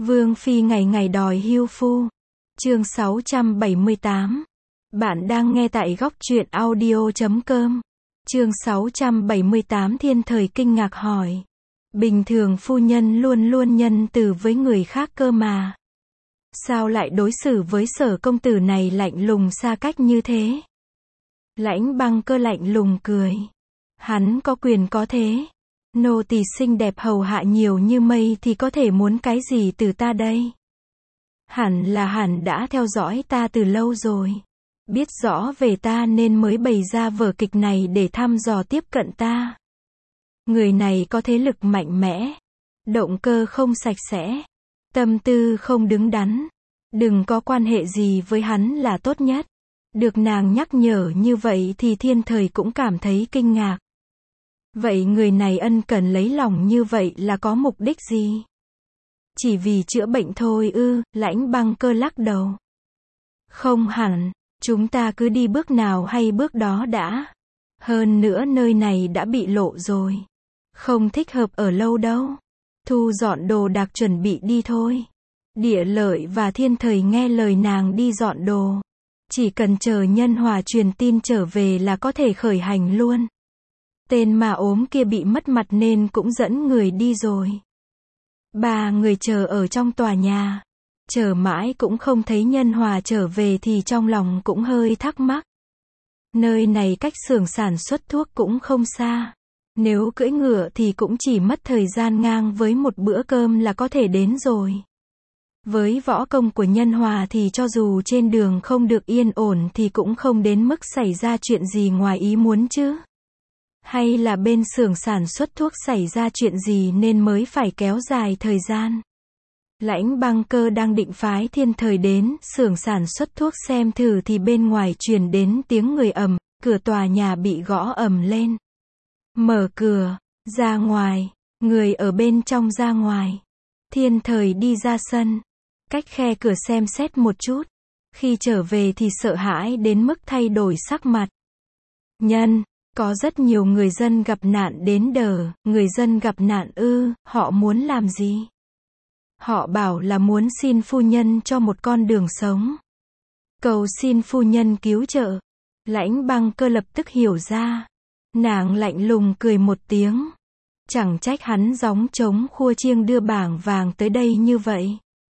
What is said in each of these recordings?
Vương phi ngày ngày đòi hưu phu. Chương 678. Bạn đang nghe tại góc truyện audio.com. Chương 678 Thiên Thời kinh ngạc hỏi. Bình thường phu nhân luôn luôn nhân từ với người khác cơ mà. Sao lại đối xử với Sở công tử này lạnh lùng xa cách như thế? Lãnh Băng Cơ lạnh lùng cười. Hắn có quyền có thế. Nô tỳ xinh đẹp hầu hạ nhiều như mây thì có thể muốn cái gì từ ta đây? Hẳn đã theo dõi ta từ lâu rồi. Biết rõ về ta nên mới bày ra vở kịch này để thăm dò tiếp cận ta. Người này có thế lực mạnh mẽ. Động cơ không sạch sẽ. Tâm tư không đứng đắn. Đừng có quan hệ gì với hắn là tốt nhất. Được nàng nhắc nhở như vậy thì Thiên Thời cũng cảm thấy kinh ngạc. Vậy người này ân cần lấy lòng như vậy là có mục đích gì? Chỉ vì chữa bệnh thôi ư? Lãnh Băng Cơ lắc đầu. Không hẳn, chúng ta cứ đi bước nào hay bước đó đã. Hơn nữa nơi này đã bị lộ rồi. Không thích hợp ở lâu đâu. Thu dọn đồ đạc chuẩn bị đi thôi. Địa Lợi và Thiên Thời nghe lời nàng đi dọn đồ. Chỉ cần chờ Nhân Hòa truyền tin trở về là có thể khởi hành luôn. Tên mà ốm kia bị mất mặt nên cũng dẫn người đi rồi. Ba người chờ ở trong tòa nhà. Chờ mãi cũng không thấy Nhân Hòa trở về thì trong lòng cũng hơi thắc mắc. Nơi này cách xưởng sản xuất thuốc cũng không xa. Nếu cưỡi ngựa thì cũng chỉ mất thời gian ngang với một bữa cơm là có thể đến rồi. Với võ công của Nhân Hòa thì cho dù trên đường không được yên ổn thì cũng không đến mức xảy ra chuyện gì ngoài ý muốn chứ. Hay là bên xưởng sản xuất thuốc xảy ra chuyện gì nên mới phải kéo dài thời gian. Lãnh Băng Cơ đang định phái Thiên Thời đến xưởng sản xuất thuốc xem thử thì bên ngoài truyền đến tiếng người ầm, cửa tòa nhà bị gõ ầm lên. Mở cửa, ra ngoài, người ở bên trong ra ngoài. Thiên Thời đi ra sân, cách khe cửa xem xét một chút. Khi trở về thì sợ hãi đến mức thay đổi sắc mặt. Có rất nhiều người dân gặp nạn đến đờ. Người dân gặp nạn ư? Họ muốn làm gì? Họ bảo là muốn xin phu nhân cho một con đường sống. Cầu xin phu nhân cứu trợ. Lãnh Băng Cơ lập tức hiểu ra. Nàng lạnh lùng cười một tiếng. Chẳng trách hắn gióng trống khua chiêng đưa bảng vàng tới đây như vậy.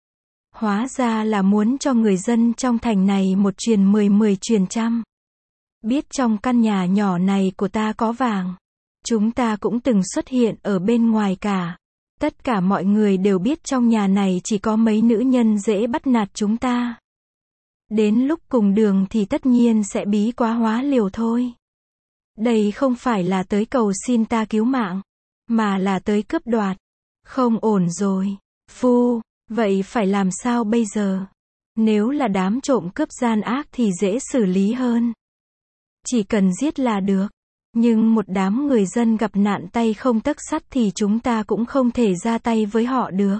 Hóa ra là muốn cho người dân trong thành này một truyền 10 truyền trăm. Biết trong căn nhà nhỏ này của ta có vàng. Chúng ta cũng từng xuất hiện ở bên ngoài cả. Tất cả mọi người đều biết trong nhà này chỉ có mấy nữ nhân dễ bắt nạt chúng ta. Đến lúc cùng đường thì tất nhiên sẽ bí quá hóa liều thôi. Đây không phải là tới cầu xin ta cứu mạng, mà là tới cướp đoạt. Không ổn rồi. Vậy phải làm sao bây giờ? Nếu là đám trộm cướp gian ác thì dễ xử lý hơn. Chỉ cần giết là được. Nhưng một đám người dân gặp nạn tay không tấc sắt thì chúng ta cũng không thể ra tay với họ được.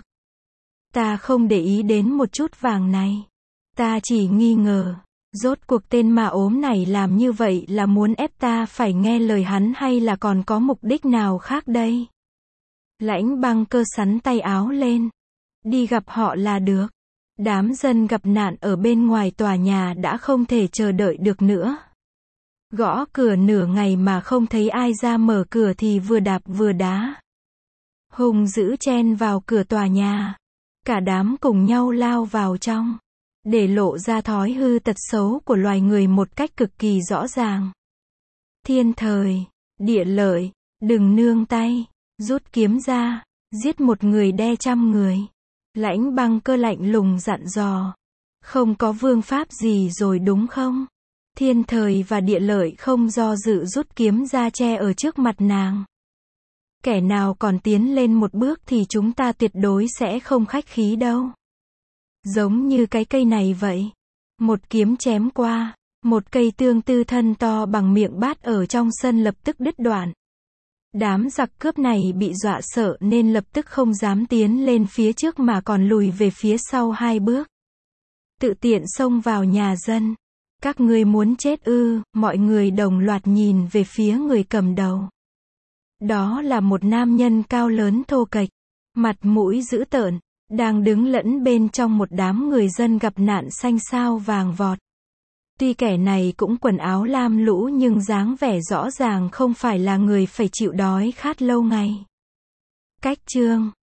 Ta không để ý đến một chút vàng này. Ta chỉ nghi ngờ. Rốt cuộc tên mà ốm này làm như vậy là muốn ép ta phải nghe lời hắn hay là còn có mục đích nào khác đây? Lãnh Băng Cơ xắn tay áo lên. Đi gặp họ là được. Đám dân gặp nạn ở bên ngoài tòa nhà đã không thể chờ đợi được nữa. Gõ cửa nửa ngày mà không thấy ai ra mở cửa thì vừa đạp vừa đá. Hùng dữ chen vào cửa tòa nhà. Cả đám cùng nhau lao vào trong. Để lộ ra thói hư tật xấu của loài người một cách cực kỳ rõ ràng. Thiên Thời, Địa Lợi, đừng nương tay. Rút kiếm ra. Giết một người đe trăm người. Lãnh Băng Cơ lạnh lùng dặn dò. Không có vương pháp gì rồi đúng không? Thiên Thời và Địa Lợi không do dự rút kiếm ra che ở trước mặt nàng. Kẻ nào còn tiến lên một bước thì chúng ta tuyệt đối sẽ không khách khí đâu. Giống như cái cây này vậy. Một kiếm chém qua, một cây tương tư thân to bằng miệng bát ở trong sân lập tức đứt đoạn. Đám giặc cướp này bị dọa sợ nên lập tức không dám tiến lên phía trước mà còn lùi về phía sau 2 bước. Tự tiện xông vào nhà dân. Các ngươi muốn chết ư? Mọi người đồng loạt nhìn về phía người cầm đầu. Đó là một nam nhân cao lớn thô kệch, mặt mũi dữ tợn, đang đứng lẫn bên trong một đám người dân gặp nạn xanh xao vàng vọt. Tuy kẻ này cũng quần áo lam lũ nhưng dáng vẻ rõ ràng không phải là người phải chịu đói khát lâu ngày. Cách chương